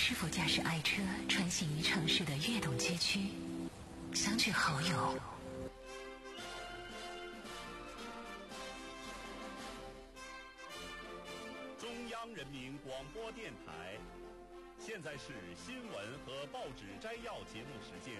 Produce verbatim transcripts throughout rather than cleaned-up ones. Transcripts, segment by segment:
是否驾驶爱车穿行于城市的跃动街区，相聚好友？ 中央人民广播电台，现在是新闻和报纸摘要节目时间。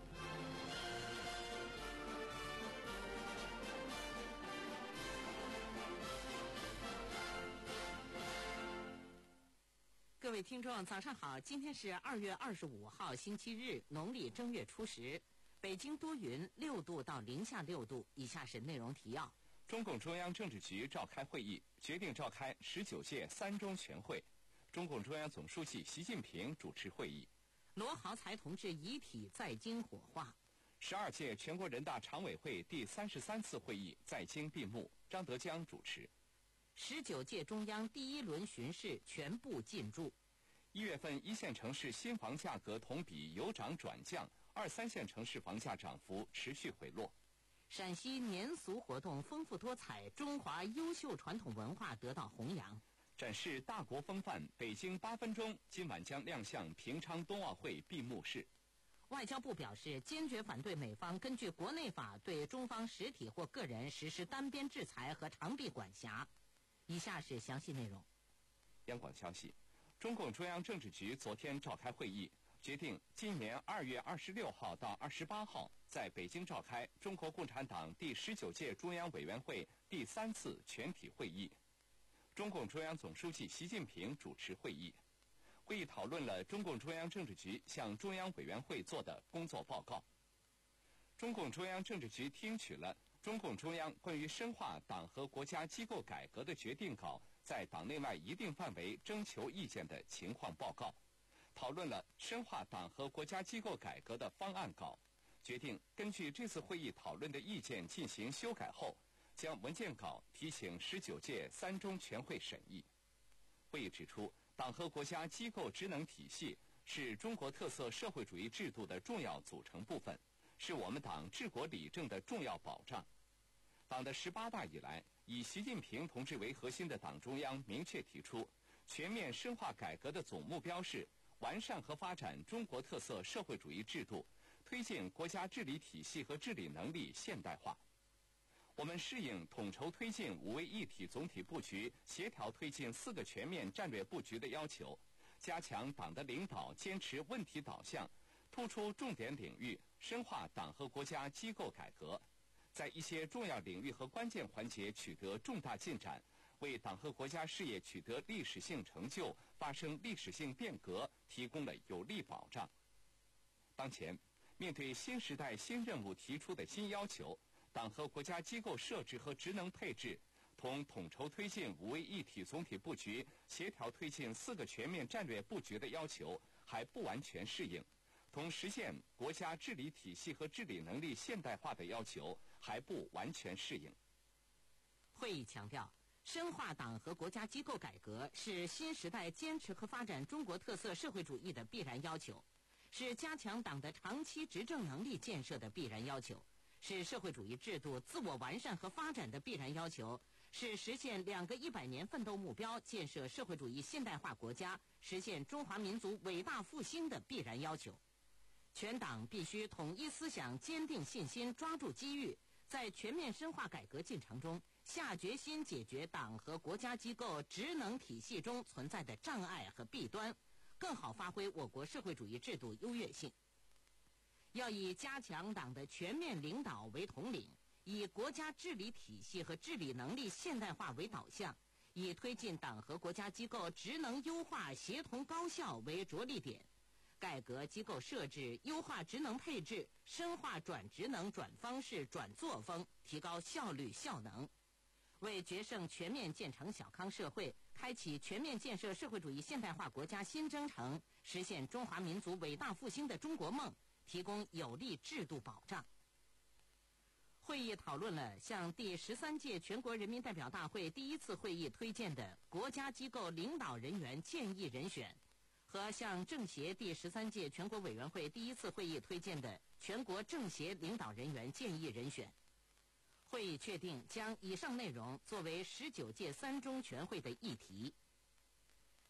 各位听众，早上好！今天是二月二十五号，星期日，农历正月初十。北京多云，六度到零下六度。以下是内容提要： 中共中央政治局召开会议，决定召开十九届三中全会。中共中央总书记习近平主持会议。 罗豪才同志遗体在京火化。 十二届全国人大常委会第三十三次会议在京闭幕，张德江主持。 十九届中央第一轮巡视全部进驻。 一月份一线城市新房价格同比有涨转降，二三线城市房价涨幅持续回落。 陕西年俗活动丰富多彩，中华优秀传统文化得到弘扬。 展示大国风范，北京八分钟今晚将亮相平昌冬奥会闭幕式。 外交部表示，坚决反对美方根据国内法对中方实体或个人实施单边制裁和长臂管辖。以下是详细内容。 央广消息，中共中央政治局昨天召开会议，决定今年二月二十六号到二十八号在北京召开中国共产党第十九届中央委员会第三次全体会议。中共中央总书记习近平主持会议。会议讨论了中共中央政治局向中央委员会做的工作报告。中共中央政治局听取了中共中央关于深化党和国家机构改革的决定稿在党内外一定范围征求意见的情况报告，讨论了深化党和国家机构改革的方案稿，决定根据这次会议讨论的意见进行修改后，将文件稿提请十九届三中全会审议。会议指出，党和国家机构职能体系是中国特色社会主义制度的重要组成部分，是我们党治国理政的重要保障。党的十八大以来，以习近平同志为核心的党中央明确提出，全面深化改革的总目标是完善和发展中国特色社会主义制度，推进国家治理体系和治理能力现代化。我们适应统筹推进五位一体总体布局，协调推进四个全面战略布局的要求，加强党的领导，坚持问题导向，突出重点领域，深化党和国家机构改革，在一些重要领域和关键环节取得重大进展，为党和国家事业取得历史性成就、发生历史性变革提供了有力保障。当前，面对新时代新任务提出的新要求，党和国家机构设置和职能配置同统筹推进五位一体总体布局、协调推进四个全面战略布局的要求还不完全适应，同实现国家治理体系和治理能力现代化的要求还不完全适应。 会议强调，深化党和国家机构改革是新时代坚持和发展中国特色社会主义的必然要求，是加强党的长期执政能力建设的必然要求，是社会主义制度自我完善和发展的必然要求，是实现两个一百年奋斗目标、建设社会主义现代化国家、实现中华民族伟大复兴的必然要求。全党必须统一思想，坚定信心，抓住机遇，在全面深化改革进程中下决心解决党和国家机构职能体系中存在的障碍和弊端，更好发挥我国社会主义制度优越性。要以加强党的全面领导为统领，以国家治理体系和治理能力现代化为导向，以推进党和国家机构职能优化协同高效为着力点，改革机构设置，优化职能配置，深化转职能、转方式、转作风，提高效率效能，为决胜全面建成小康社会，开启全面建设社会主义现代化国家新征程，实现中华民族伟大复兴的中国梦提供有力制度保障。会议讨论了向第十三届全国人民代表大会第一次会议推荐的国家机构领导人员建议人选，和向政协第十三届全国委员会第一次会议推荐的全国政协领导人员建议人选。会议确定将以上内容作为十九届三中全会的议题。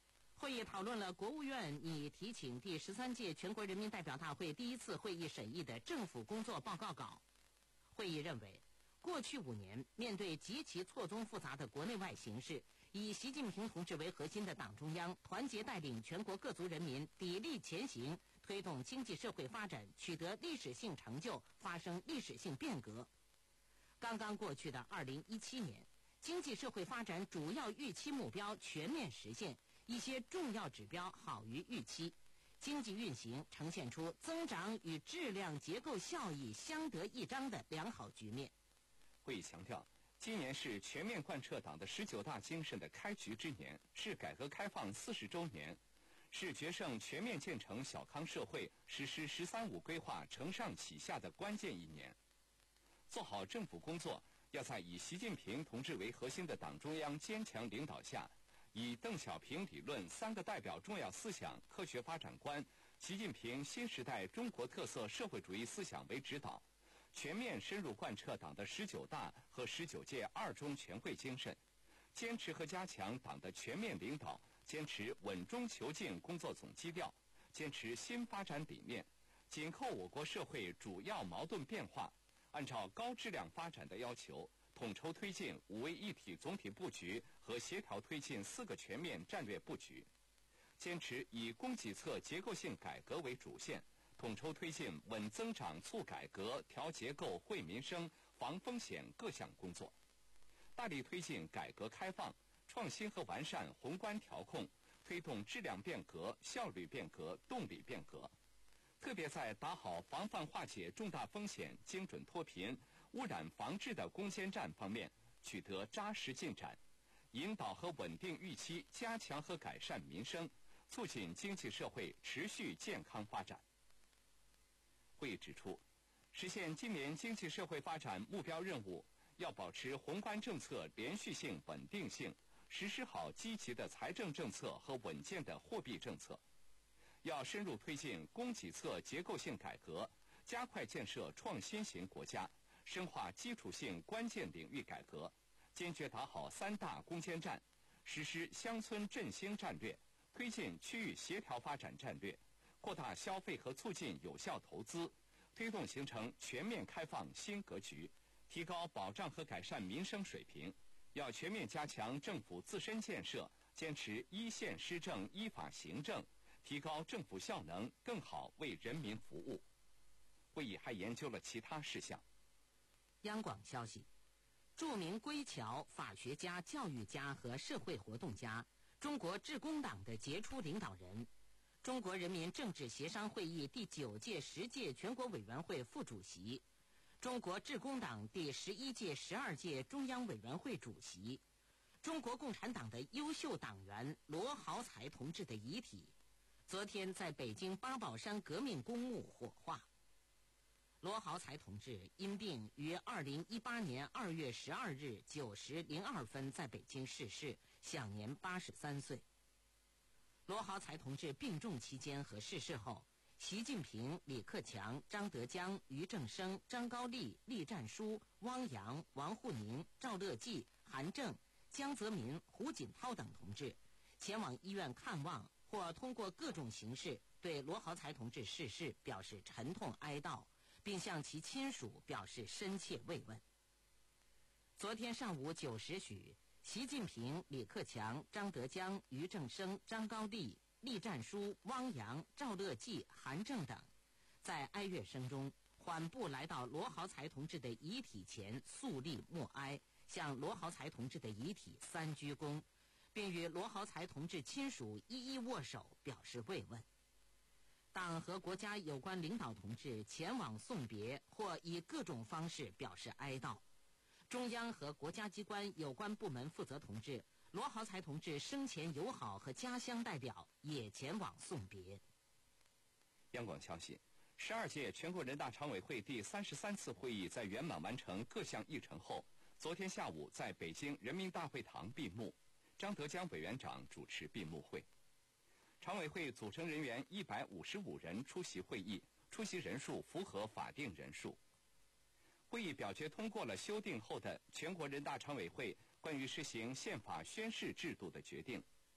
会议讨论了国务院拟提请第十三届全国人民代表大会第一次会议审议的政府工作报告稿。会议认为，过去五年面对极其错综复杂的国内外形势，以习近平同志为核心的党中央团结带领全国各族人民砥砺前行，推动经济社会发展取得历史性成就，发生历史性变革。刚刚过去的二零一七年，经济社会发展主要预期目标全面实现，一些重要指标好于预期，经济运行呈现出增长与质量结构效益相得益彰的良好局面。 会议强调，今年是全面贯彻党的十九大精神的开局之年，是改革开放四十周年，是决胜全面建成小康社会、实施“十三五”规划承上启下的关键一年。做好政府工作，要在以习近平同志为核心的党中央坚强领导下，以邓小平理论三个代表重要思想、科学发展观、习近平新时代中国特色社会主义思想为指导，全面深入贯彻党的十九大和十九届二中全会精神，坚持和加强党的全面领导，坚持稳中求进工作总基调，坚持新发展理念，紧扣我国社会主要矛盾变化，按照高质量发展的要求，统筹推进五位一体总体布局和协调推进四个全面战略布局，坚持以供给侧结构性改革为主线，统筹推进稳增长、促改革、调结构、惠民生、防风险各项工作，大力推进改革开放、创新和完善宏观调控，推动质量变革、效率变革、动力变革。特别在打好防范化解重大风险、精准脱贫、污染防治的攻坚战方面取得扎实进展，引导和稳定预期，加强和改善民生，促进经济社会持续健康发展。会议指出，实现今年经济社会发展目标任务，要保持宏观政策连续性、稳定性，实施好积极的财政政策和稳健的货币政策。要深入推进供给侧结构性改革，加快建设创新型国家，深化基础性关键领域改革，坚决打好三大攻坚战，实施乡村振兴战略，推进区域协调发展战略，扩大消费和促进有效投资，推动形成全面开放新格局，提高保障和改善民生水平。要全面加强政府自身建设，坚持一线施政、依法行政，提高政府效能，更好为人民服务。会议还研究了其他事项。 央广消息，著名归侨法学家、教育家和社会活动家，中国致公党的杰出领导人，中国人民政治协商会议第九届、十届全国委员会副主席，中国致公党第十一届、十二届中央委员会主席，中国共产党的优秀党员罗豪才同志的遗体，昨天在北京八宝山革命公墓火化。罗豪才同志因病于二零一八年二月十二日九时零二分在北京逝世，享年八十三岁。罗豪才同志病重期间和逝世后，习近平、李克强、张德江、俞正声、张高丽、栗战书、汪洋、王沪宁、赵乐际、韩正、江泽民、胡锦涛等同志前往医院看望，或通过各种形式对罗豪才同志逝世表示沉痛哀悼，并向其亲属表示深切慰问。昨天上午九时许，习近平、李克强、张德江、俞正声、张高丽、栗战书、汪洋、赵乐际、韩正等在哀乐声中缓步来到罗豪才同志的遗体前肃立默哀，向罗豪才同志的遗体三鞠躬，并与罗豪才同志亲属一一握手表示慰问。党和国家有关领导同志前往送别或以各种方式表示哀悼，中央和国家机关有关部门负责同志、罗豪才同志生前友好和家乡代表也前往送别。 央广消息，十二届全国人大常委会第三十三次会议在圆满完成各项议程后，昨天下午在北京人民大会堂闭幕，张德江委员长主持闭幕会。常委会组成人员一百五十五人出席会议，出席人数符合法定人数。会议表决通过了修订后的全国人大常委会关于实行宪法宣誓制度的决定，通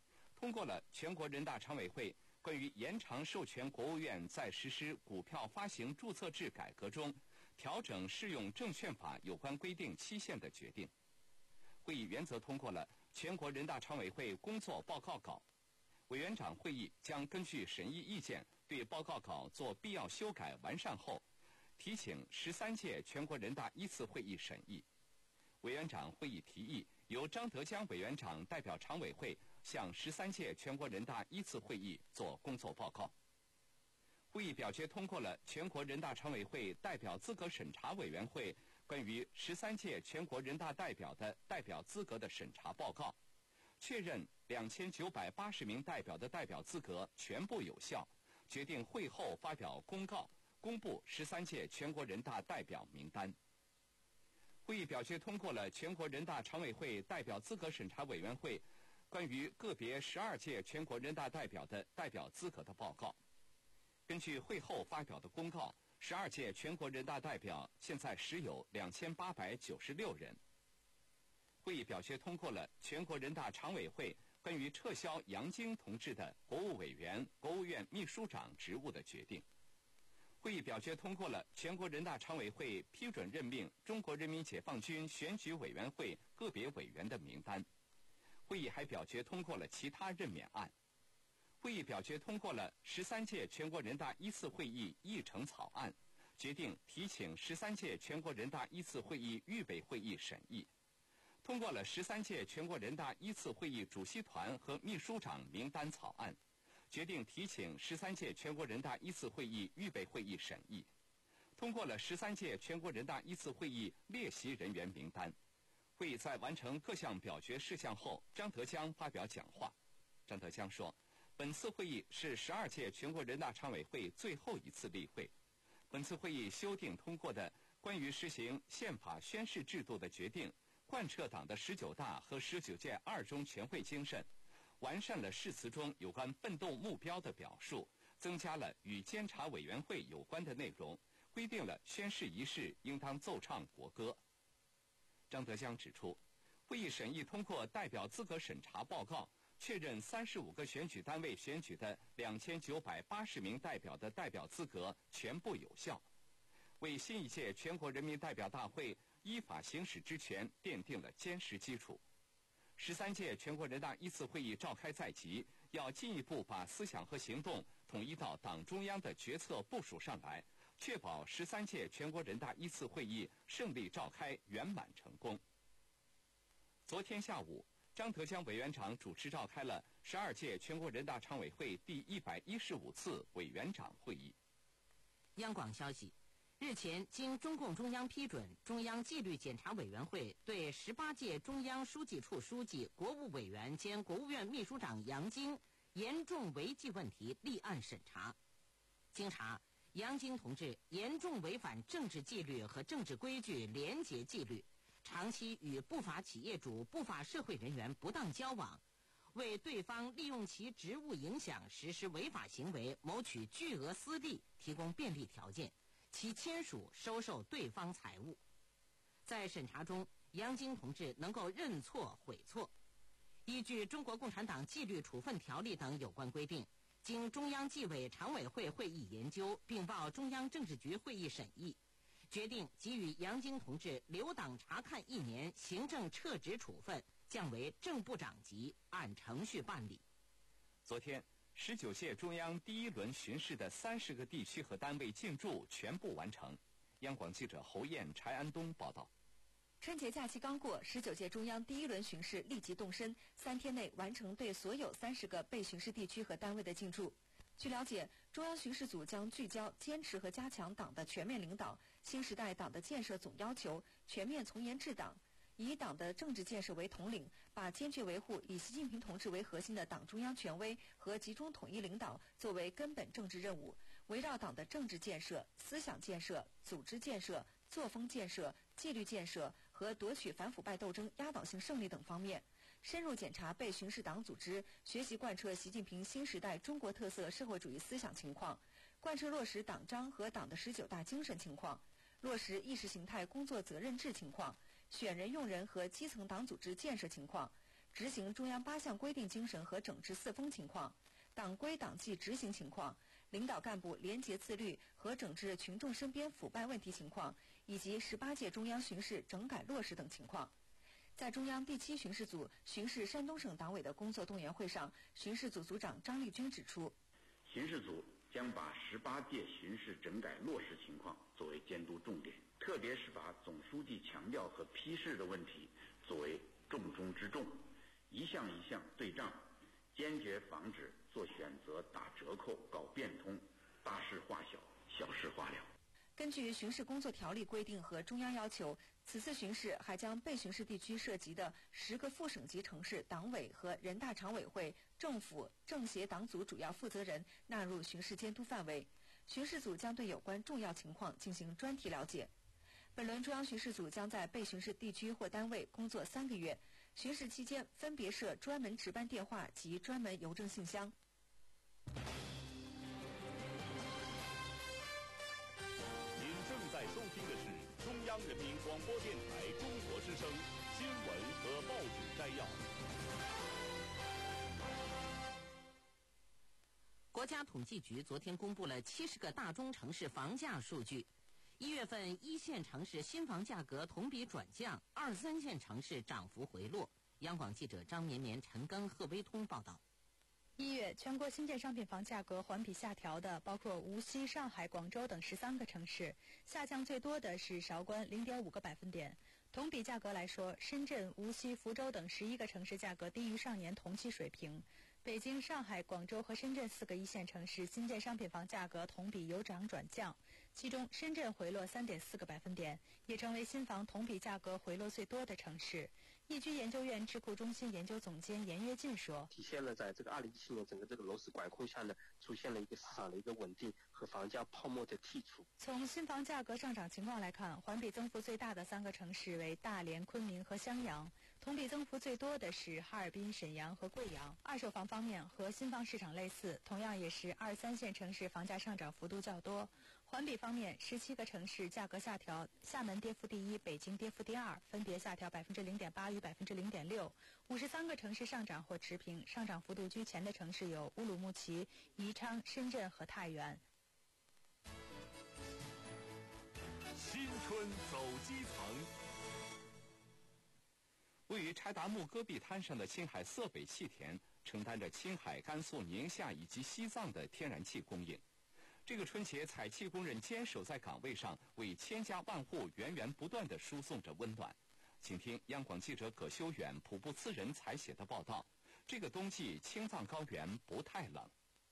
通过了全国人大常委会关于延长授权国务院在实施股票发行注册制改革中调整适用证券法有关规定期限的决定。会议原则通过了全国人大常委会工作报告稿，委员长会议将根据审议意见对报告稿做必要修改完善后，提请十三届全国人大一次会议审议。委员长会议提议由张德江委员长代表常委会向十三届全国人大一次会议做工作报告。会议表决通过了全国人大常委会代表资格审查委员会关于十三届全国人大代表的代表资格的审查报告，确认两千九百八十名代表的代表资格全部有效，决定会后发表公告，公布十三届全国人大代表名单。会议表决通过了全国人大常委会代表资格审查委员会关于个别十二届全国人大代表的代表资格的报告。根据会后发表的公告，十二届全国人大代表现在实有两千八百九十六人。会议表决通过了全国人大常委会关于撤销杨晶同志的国务委员、国务院秘书长职务的决定。会议表决通过了全国人大常委会批准任命中国人民解放军选举委员会个别委员的名单。会议还表决通过了其他任免案。会议表决通过了十三届全国人大一次会议议程草案，决定提请十三届全国人大一次会议预备会议审议。通过了十三届全国人大一次会议主席团和秘书长名单草案，决定提请十三届全国人大一次会议预备会议审议。通过了十三届全国人大一次会议列席人员名单。会议在完成各项表决事项后，张德江发表讲话。张德江说，本次会议是十二届全国人大常委会最后一次例会。本次会议修订通过的关于实行宪法宣誓制度的决定，贯彻党的十九大和十九届二中全会精神，完善了誓词中有关奋斗目标的表述，增加了与监察委员会有关的内容，规定了宣誓仪式应当奏唱国歌。张德江指出，会议审议通过代表资格审查报告，确认三十五个选举单位选举的两千九百八十名代表的代表资格全部有效，为新一届全国人民代表大会依法行使职权奠定了坚实基础。十三届全国人大一次会议召开在即，要进一步把思想和行动统一到党中央的决策部署上来，确保十三届全国人大一次会议胜利召开、圆满成功。昨天下午，张德江委员长主持召开了十二届全国人大常委会第一百一十五次委员长会议。 央广消息，日前经中共中央批准，中央纪律检查委员会对十八届中央书记处书记、国务委员兼国务院秘书长杨晶严重违纪问题立案审查。经查，杨晶同志严重违反政治纪律和政治规矩、廉洁纪律，长期与不法企业主、不法社会人员不当交往，为对方利用其职务影响实施违法行为谋取巨额私利提供便利条件，其亲属收受对方财物。在审查中，杨晶同志能够认错悔错。依据《中国共产党纪律处分条例》等有关规定，经中央纪委常委会会议研究，并报中央政治局会议审议，决定给予杨晶同志留党察看一年，行政撤职处分，降为正部长级，按程序办理。 昨天，十九届中央第一轮巡视的三十个地区和单位进驻全部完成。央广记者侯燕、柴安东报道。 春节假期刚过，十九届中央第一轮巡视立即动身，三天内完成对所有三十个被巡视地区和单位的进驻。据了解，中央巡视组将聚焦坚持和加强党的全面领导、新时代党的建设总要求，全面从严治党，以党的政治建设为统领，把坚决维护以习近平同志为核心的党中央权威和集中统一领导作为根本政治任务，围绕党的政治建设、思想建设、组织建设、作风建设、纪律建设和夺取反腐败斗争压倒性胜利等方面，深入检查被巡视党组织学习贯彻习近平新时代中国特色社会主义思想情况，贯彻落实党章和党的十九大精神情况，落实意识形态工作责任制情况，选人用人和基层党组织建设情况， 执行中央八项规定精神和整治四风情况、党规党纪执行情况、领导干部廉洁自律和整治群众身边腐败问题情况，以及十八届中央巡视整改落实等情况。在中央第七巡视组巡视山东省党委的工作动员会上，巡视组组长张立军指出， 巡视组将把十八届巡视整改落实情况作为监督重点，特别是把总书记强调和批示的问题作为重中之重，一项一项对账，坚决防止做选择打折扣、搞变通，大事化小，小事化了。 根据巡视工作条例规定和中央要求，此次巡视还将被巡视地区涉及的十个副省级城市党委和人大常委会、政府、政协党组主要负责人纳入巡视监督范围。巡视组将对有关重要情况进行专题了解。本轮中央巡视组将在被巡视地区或单位工作三个月，巡视期间分别设专门值班电话及专门邮政信箱。 在收听的是中央人民广播电台中国之声新闻和报纸摘要。 国家统计局昨天公布了七十个大中城市房价数据。一月份一线城市新房价格同比转降，二三线城市涨幅回落。央广记者张绵绵、陈庚、贺威通报道。 一月全国新建商品房价格环比下调的包括无锡、上海、广州等十三个城市，下降最多的是韶关零点五个百分点。同比价格来说，深圳、无锡、福州等十一个城市价格低于上年同期水平。北京、上海、广州和深圳四个一线城市新建商品房价格同比由涨转降，其中深圳回落三点四个百分点，也成为新房同比价格回落最多的城市。易居研究院智库中心研究总监严跃进说， 体现了在这个二零一七年整个这个楼市管控下呢，出现了一个市场的一个稳定和房价泡沫的剔除。 从新房价格上涨情况来看，环比增幅最大的三个城市为大连、昆明和襄阳，同比增幅最多的是哈尔滨、沈阳和贵阳。二手房方面和新房市场类似，同样也是二三线城市房价上涨幅度较多。环比方面，十七个城市价格下调，厦门跌幅第一，北京跌幅第二，分别下调百分之零点八与百分之零点六。五十三个城市上涨或持平，上涨幅度居前的城市有乌鲁木齐、宜昌、深圳和太原。 新春走基层。 位于柴达木戈壁滩上的青海色北气田，承担着青海、甘肃、宁夏以及西藏的天然气供应。这个春节，采气工人坚守在岗位上，为千家万户源源不断地输送着温暖。请听央广记者葛修远、普布次仁采写的报道。这个冬季，青藏高原不太冷。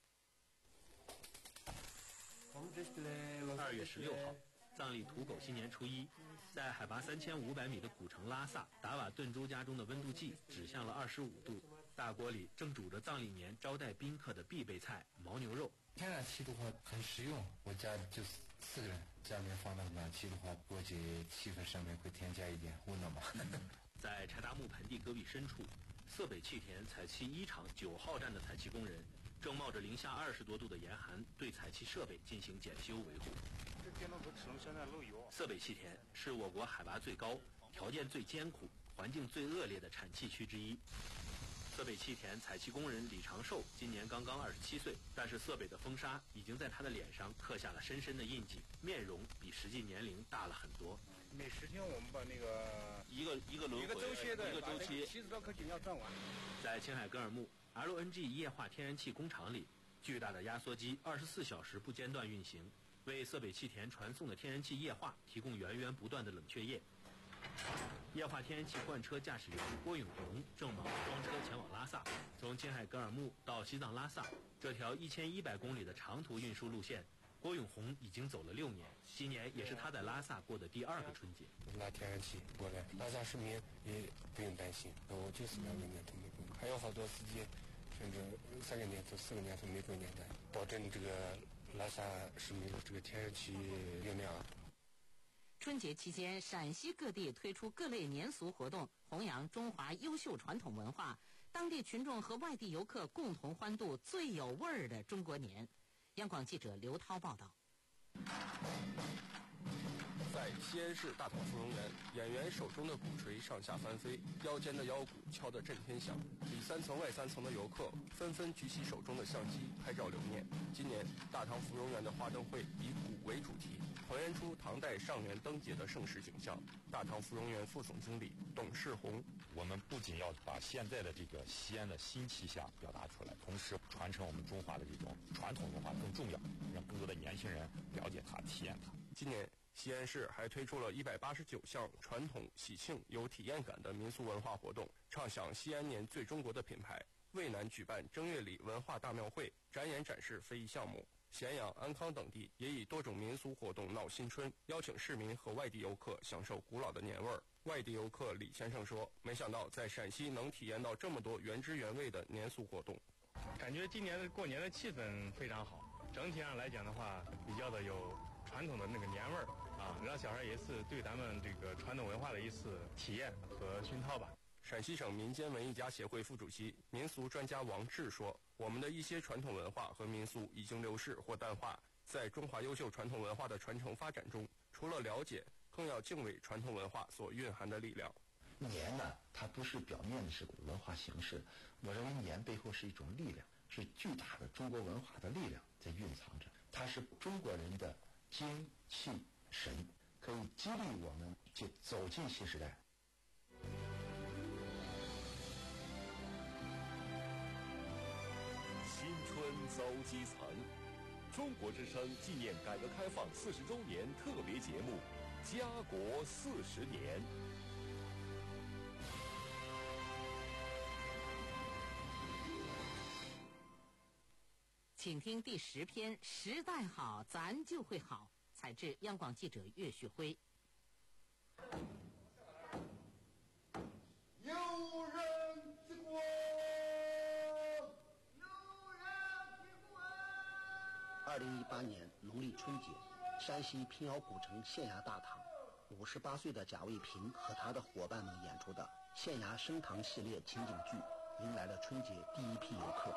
二月十六号，藏历土狗新年初一，在海拔三千五百米的古城拉萨，达瓦顿州家中的温度计指向了二十五度。大锅里正煮着藏历年招待宾客的必备菜牦牛肉。 天然气的话很实用，我家就四个人，家里面放那个暖气的话，估计气氛上面会添加一点温暖吧。 在柴达木盆地戈壁深处，色北气田采气一厂九号站的采气工人正冒着零下二十多度的严寒，对采气设备进行检修维护。 这电动车齿轮现在漏油。 色北气田是我国海拔最高、条件最艰苦、环境最恶劣的产气区之一。色北气田采气工人李长寿今年刚刚二十七岁，但是色北的风沙已经在他的脸上刻下了深深的印记，面容比实际年龄大了很多。 每十天我们把那个一个一个轮回一个周期的一个周期七十多口井要转完。 在青海格尔木 L N G 液化天然气工厂里，巨大的压缩机二十四小时不间断运行，为色北气田传送的天然气液化提供源源不断的冷却液。液化天然气罐车驾驶员郭永红正忙装车前往拉萨。从青海格尔木到西藏拉萨这条一千一百公里的长途运输路线，郭永红已经走了六年，今年也是他在拉萨过的第二个春节。 拉天然气过来，拉萨市民也不用担心，我就是两个年都没过，还有好多司机甚至三个年头、四个年头没过年的，保证这个拉萨市民的这个天然气用量。 春节期间，陕西各地推出各类年俗活动，弘扬中华优秀传统文化，当地群众和外地游客共同欢度最有味儿的中国年。央广记者刘涛报道。 在西安市大唐芙蓉园，演员手中的鼓槌上下翻飞，腰间的腰鼓敲得震天响，里三层外三层的游客纷纷举起手中的相机拍照留念。今年大唐芙蓉园的花灯会以鼓为主题，还原出唐代上元灯节的盛世景象。大唐芙蓉园副总经理董世红， 我们不仅要把现在的这个西安的新气象表达出来，同时传承我们中华的这种传统文化更重要，让更多的年轻人了解它、体验它。 今年西安市还推出了一百八十九项传统、喜庆、有体验感的民俗文化活动，唱响西安年最中国的品牌。渭南举办正月里文化大庙会，展演展示非遗项目。咸阳、安康等地也以多种民俗活动闹新春，邀请市民和外地游客享受古老的年味儿。外地游客李先生说：“没想到在陕西能体验到这么多原汁原味的年俗活动， 感觉今年的过年的气氛非常好。整体上来讲的话，比较的有传统的那个年味儿啊，让小孩也是对咱们这个传统文化的一次体验和熏陶吧。” 陕西省民间文艺家协会副主席、民俗专家王志说：“我们的一些传统文化和民俗已经流逝或淡化，在中华优秀传统文化的传承发展中，除了了解，更要敬畏传统文化所蕴含的力量。” 年呢，它不是表面的是文化形式，我认为年背后是一种力量，是巨大的中国文化的力量在蕴藏着，它是中国人的精气神，可以激励我们去走进新时代。 新春走基层，中国之声纪念改革开放四十周年特别节目《家国四十年》。 请听第十篇《时代好，咱就会好》，采自央广记者岳旭辉。 有人之国， 二零一八年农历春节，山西平遥古城县衙大堂，五十八岁的贾卫平和他的伙伴们演出的县衙升堂系列情景剧，迎来了春节第一批游客。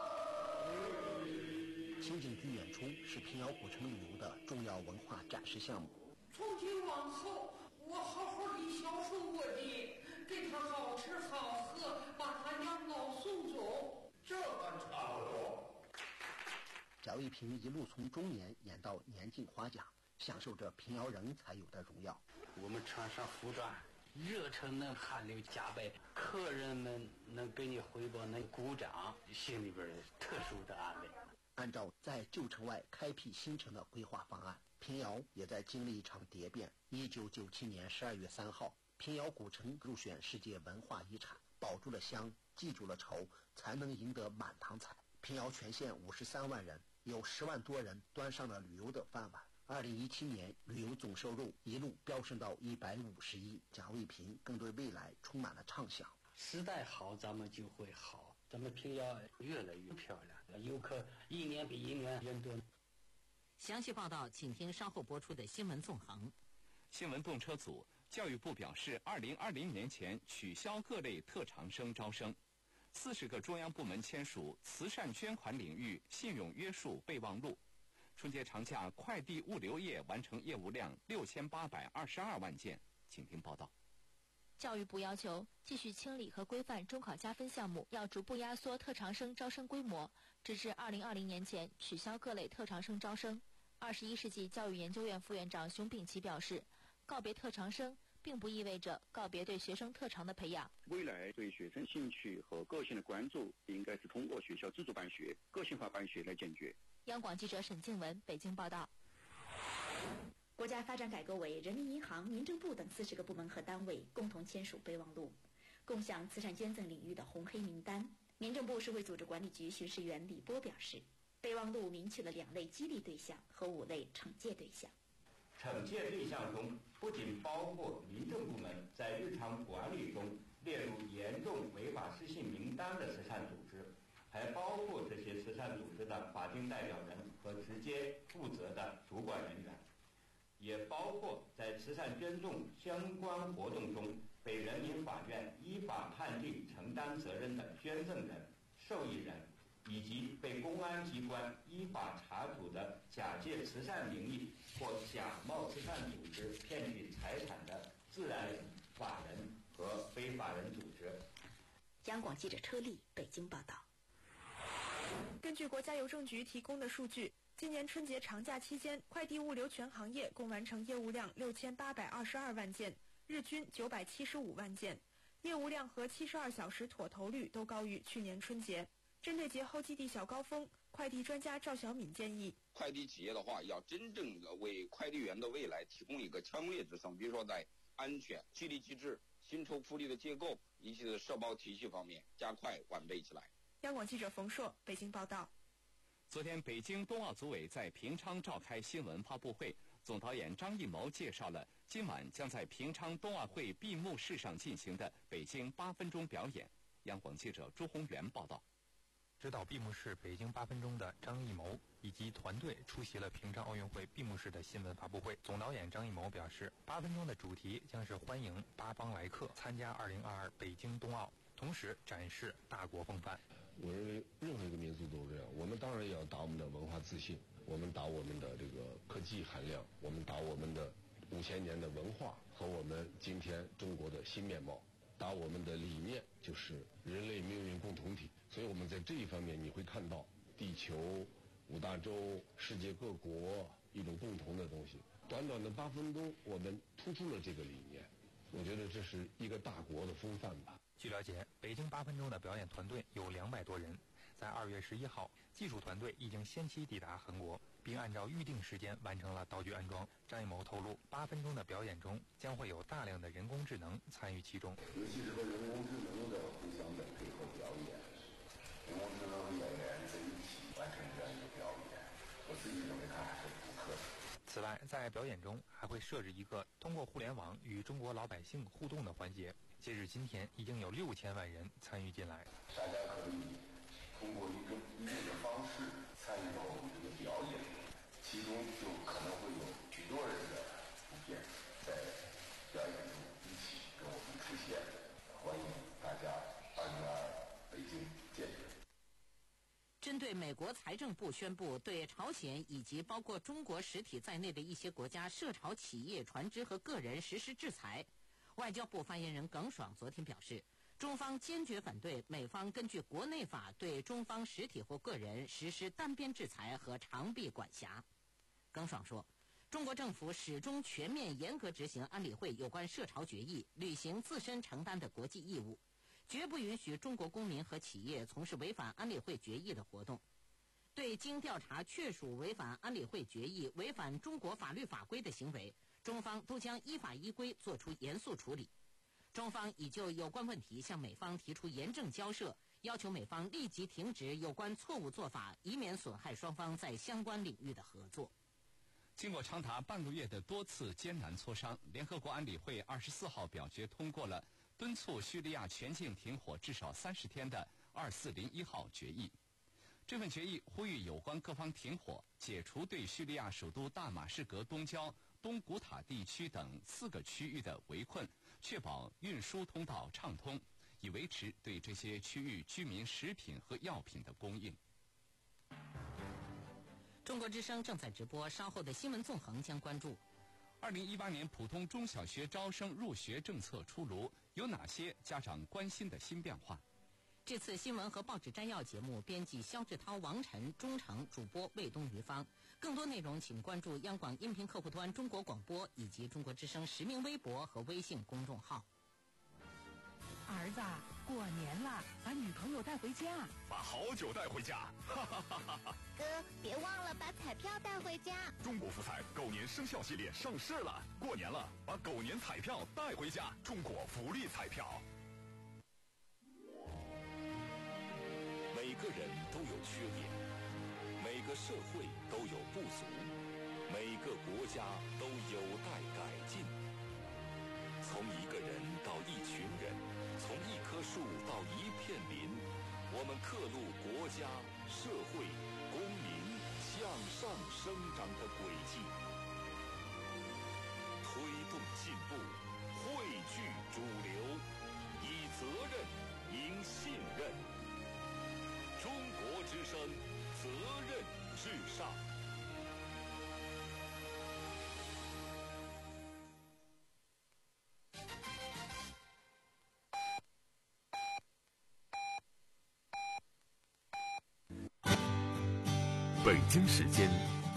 情景剧演出是平遥古城旅游的重要文化展示项目。 从今往后，我好好的孝顺我的，给他好吃好喝，把他养老送走，这个差不多。 贾卫平一路从中年演到年近花甲，享受着平遥人才有的荣耀。 我们穿上服装，热忱能汗流浃背，客人们能给你汇报，能鼓掌，心里边特殊的安慰。 按照在旧城外开辟新城的规划方案，平遥也在经历一场蝶变。一九九七年十二月三号，平遥古城入选世界文化遗产，保住了香，记住了仇，才能赢得满堂彩。平遥全县五十三万人，有十万多人端上了旅游的饭碗。二零一七年，旅游总收入一路飙升到一百五十亿。贾卫平更对未来充满了畅想。 时代好，咱们就会好。咱们平遥越来越漂亮，游客一年比一年人多。 详细报道，请听稍后播出的新闻纵横。 新闻动车组，教育部表示，二零二零年前取消各类特长生招生。四十个中央部门签署慈善捐款领域信用约束备忘录。春节长假，快递物流业完成业务量六千八百二十二万件。请听报道。 教育部要求继续清理和规范中考加分项目，要逐步压缩特长生招生规模，直至二零二零年前取消各类特长生招生。二十一世纪教育研究院副院长熊丙奇表示，告别特长生并不意味着告别对学生特长的培养。 未来对学生兴趣和个性的关注，应该是通过学校自主办学、个性化办学来解决。 央广记者沈静文北京报道。 国家发展改革委、人民银行、民政部等四十个部门和单位共同签署备忘录，共享慈善捐赠领域的红黑名单。民政部社会组织管理局巡视员李波表示，备忘录明确了两类激励对象和五类惩戒对象。 惩戒对象中，不仅包括民政部门在日常管理中列入严重违法失信名单的慈善组织，还包括这些慈善组织的法定代表人和直接负责的主管人员，也包括在慈善捐赠相关活动中被人民法院依法判定承担责任的捐赠人、受益人，以及被公安机关依法查处的假借慈善名义或假冒慈善组织骗取财产的自然人、法人和非法人组织。 央广记者车丽北京报道。 根据国家邮政局提供的数据，今年春节长假期间，快递物流全行业共完成业务量六千八百二十二万件，日均九百七十五万件，业务量和七十二小时妥投率都高于去年春节。针对节后基地小高峰，快递专家赵小敏建议， 快递企业的话，要真正的为快递员的未来提供一个强烈支撑，比如说在安全、激励机制、薪酬福利的结构以及的社保体系方面加快完备起来。 央广记者冯硕北京报道。 昨天，北京冬奥组委在平昌召开新闻发布会，总导演张艺谋介绍了今晚将在平昌冬奥会闭幕式上进行的北京八分钟表演。央广记者朱宏元报道。 指导闭幕式北京八分钟的张艺谋以及团队出席了平昌奥运会闭幕式的新闻发布会。总导演张艺谋表示，八分钟的主题将是欢迎八方来客参加二零二二北京冬奥，同时展示大国风范。 我认为任何一个民族都这样，我们当然也要打我们的文化自信，我们打我们的这个科技含量，我们打我们的五千年的文化和我们今天中国的新面貌，打我们的理念，就是人类命运共同体。所以我们在这一方面，你会看到地球、五大洲、世界各国一种共同的东西。短短的八分钟，我们突出了这个理念，我觉得这是一个大国的风范吧。 据了解，北京八分钟的表演团队有两百多人，在二月十一号，技术团队已经先期抵达韩国，并按照预定时间完成了道具安装。张艺谋透露，八分钟的表演中将会有大量的人工智能参与其中， 尤其是和人工智能的互相的配合表演，人工智能和演员在一起完成这样一个表演，我自己认为它还是独特的。 此外，在表演中还会设置一个通过互联网与中国老百姓互动的环节。截至今天，已经有六千万人参与进来。 大家可以通过一种一定的方式参与到我们这个表演，其中就可能会有许多人的图片在表演中一起跟我们出现。欢迎大家二零二二北京见。 针对美国财政部宣布对朝鲜以及包括中国实体在内的一些国家涉朝企业、船只和个人实施制裁，外交部发言人耿爽昨天表示，中方坚决反对美方根据国内法对中方实体或个人实施单边制裁和长臂管辖。耿爽说，中国政府始终全面严格执行安理会有关涉朝决议，履行自身承担的国际义务，绝不允许中国公民和企业从事违反安理会决议的活动。对经调查确属违反安理会决议、违反中国法律法规的行为，中方都将依法依规作出严肃处理。中方已就有关问题向美方提出严正交涉，要求美方立即停止有关错误做法，以免损害双方在相关领域的合作。 经过长达半个月的多次艰难磋商，联合国安理会二十四号表决通过了敦促叙利亚全境停火至少三十天的二四零一号决议。这份决议呼吁有关各方停火，解除对叙利亚首都大马士革东郊、东古塔地区等四个区域的围困，确保运输通道畅通，以维持对这些区域居民食品和药品的供应。 中国之声正在直播，稍后的新闻纵横将关注。 二零一八年普通中小学招生入学政策出炉，有哪些家长关心的新变化？ 这次新闻和报纸摘要节目，编辑肖志涛、王晨、钟诚，主播魏东、于芳。更多内容请关注央广音频客户端中国广播以及中国之声实名微博和微信公众号。 儿子，过年了，把女朋友带回家， 把好酒带回家，哈哈哈哈哈！ 哥，别忘了把彩票带回家。 中国福彩狗年生肖系列上市了，过年了，把狗年彩票带回家。中国福利彩票。每个人都有缺点，每个社会都有不足，每个国家都有待改进。从一个人到一群人，从一棵树到一片林，我们刻录国家、社会、公民向上生长的轨迹，推动进步，汇聚主流，以责任赢信任。中国之声，责任至上。 北京时间